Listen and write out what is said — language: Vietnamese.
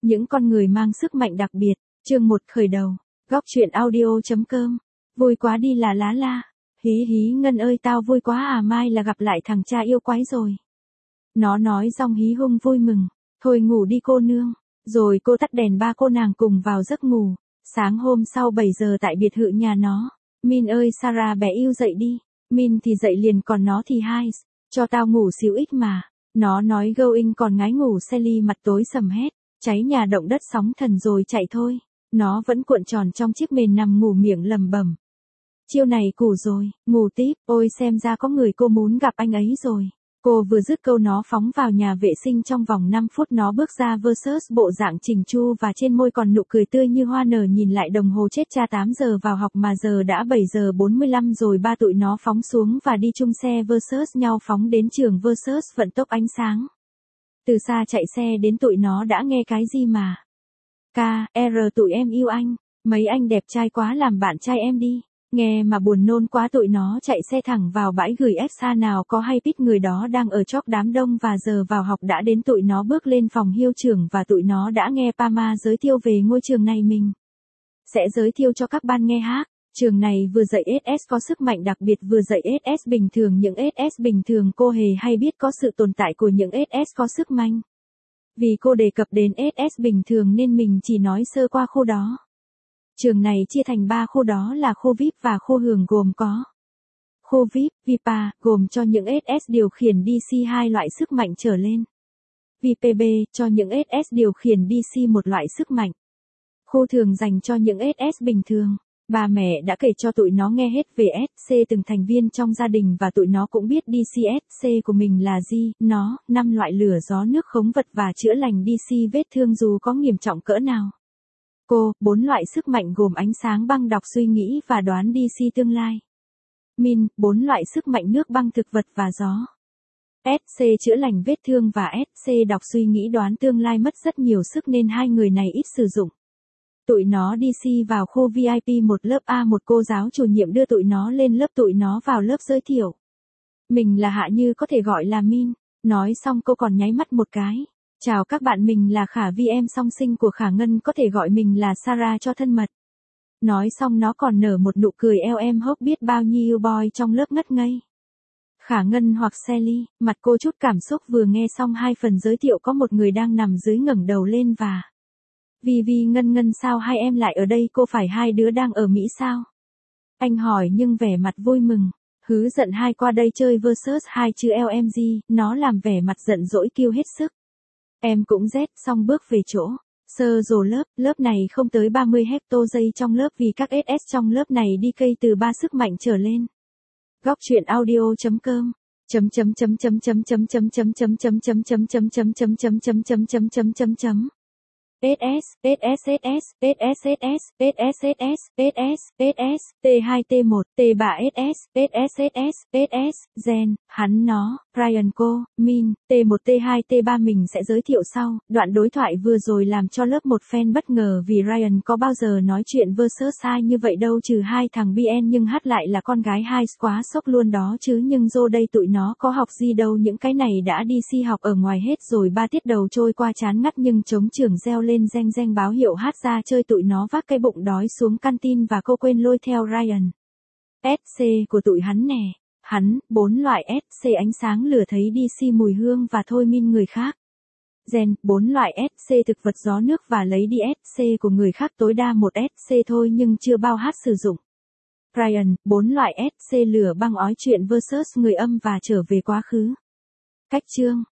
Những con người mang sức mạnh đặc biệt, chương 1 khởi đầu. Góc truyện audio.com. Vui quá đi là lá la. Hí hí Ngân ơi tao vui quá à, mai là gặp lại thằng cha yêu quái rồi. Nó nói xong hí hung vui mừng. Thôi ngủ đi cô nương. Rồi cô tắt đèn, ba cô nàng cùng vào giấc ngủ. Sáng hôm sau 7 giờ tại biệt thự nhà nó. Min ơi Sarah bé yêu dậy đi. Min thì dậy liền, còn nó thì hai. Cho tao ngủ xíu ít mà. Nó nói going còn ngái ngủ. Sally mặt tối sầm hét. Cháy nhà, động đất, sóng thần rồi chạy thôi. Nó vẫn cuộn tròn trong chiếc mền nằm ngủ, miệng lầm bầm. Chiêu này củ rồi, ngủ tiếp, ôi xem ra có người cô muốn gặp anh ấy rồi. Cô vừa dứt câu nó phóng vào nhà vệ sinh, trong vòng 5 phút nó bước ra versus bộ dạng chỉnh chu và trên môi còn nụ cười tươi như hoa nở. Nhìn lại đồng hồ, chết cha, 8 giờ vào học mà giờ đã 7 giờ 45 rồi. Ba tụi nó phóng xuống và đi chung xe versus nhau, phóng đến trường versus vận tốc ánh sáng. Từ xa chạy xe đến, tụi nó đã nghe cái gì mà. K.R. tụi em yêu anh, mấy anh đẹp trai quá, làm bạn trai em đi. Nghe mà buồn nôn quá, tụi nó chạy xe thẳng vào bãi gửi xa. Nào có hay biết người đó đang ở chóp đám đông và giờ vào học đã đến. Tụi nó bước lên phòng hiệu trưởng và tụi nó đã nghe Pama giới thiệu về ngôi trường này. Mình sẽ giới thiệu cho các bạn nghe hát. Trường này vừa dạy SS có sức mạnh đặc biệt, vừa dạy SS bình thường. Những SS bình thường cô hề hay biết có sự tồn tại của những SS có sức mạnh. Vì cô đề cập đến SS bình thường nên mình chỉ nói sơ qua khu đó. Trường này chia thành 3 khu, đó là khu VIP và khu hưởng, gồm có khu VIP, VIPA, gồm cho những SS điều khiển DC 2 loại sức mạnh trở lên. VPB, cho những SS điều khiển DC 1 loại sức mạnh. Khu thường dành cho những SS bình thường. Bà mẹ đã kể cho tụi nó nghe hết về SC từng thành viên trong gia đình và tụi nó cũng biết DCSC của mình là gì. Nó, 5 loại lửa, gió, nước, khống vật và chữa lành DC vết thương dù có nghiêm trọng cỡ nào. Cô, 4 loại sức mạnh gồm ánh sáng, băng, đọc suy nghĩ và đoán DC tương lai. Min, 4 loại sức mạnh nước, băng, thực vật và gió. SC chữa lành vết thương và SC đọc suy nghĩ đoán tương lai mất rất nhiều sức nên hai người này ít sử dụng. Tụi nó DC vào khu VIP 1 lớp A1, cô giáo chủ nhiệm đưa tụi nó lên lớp, tụi nó vào lớp giới thiệu. Mình là Hạ Như, có thể gọi là Min. Nói xong cô còn nháy mắt một cái. Chào các bạn, mình là Khả Vi, em song sinh của Khả Ngân, có thể gọi mình là Sarah cho thân mật. Nói xong nó còn nở một nụ cười eo em hốc biết bao nhiêu boy trong lớp ngất ngây. Khả Ngân hoặc Sally, mặt cô chút cảm xúc. Vừa nghe xong 2 phần giới thiệu có một người đang nằm dưới ngẩng đầu lên và Vi Ngân sao hai em lại ở đây, cô phải hai đứa đang ở Mỹ sao? Anh hỏi nhưng vẻ mặt vui mừng. Hứ giận hai qua đây chơi versus hai chứ LMG, nó làm vẻ mặt giận dỗi kêu hết sức. Em cũng rét, xong bước về chỗ. Sơ rồ lớp này không tới 30 hecto giây trong lớp vì các SS trong lớp này đi cây từ 3 sức mạnh trở lên. Góc truyện audio.com T2 T1 T3 SS Gen, hắn nó, Ryan cô, Min, T1 T2 T3 mình sẽ giới thiệu sau. Đoạn đối thoại vừa rồi làm cho lớp 1 fan bất ngờ vì Ryan có bao giờ nói chuyện versus hai như vậy đâu, trừ hai thằng BN nhưng hát lại là con gái hai, quá sốc luôn đó chứ. Nhưng dô đây tụi nó có học gì đâu, những cái này đã đi si học ở ngoài hết rồi. 3 tiết đầu trôi qua chán ngắt nhưng trống trường reo lên reng báo hiệu hát ra chơi. Tụi nó vác cái bụng đói xuống canteen và cô quên lôi theo Ryan. SC của tụi hắn nè. Hắn, 4 loại SC ánh sáng, lửa, thấy DC mùi hương và thôi min người khác. Gen, 4 loại SC thực vật, gió, nước và lấy đi SC của người khác, tối đa 1 SC thôi nhưng chưa bao hát sử dụng. Ryan, 4 loại SC lửa, băng, ói chuyện versus người âm và trở về quá khứ. Cách chương.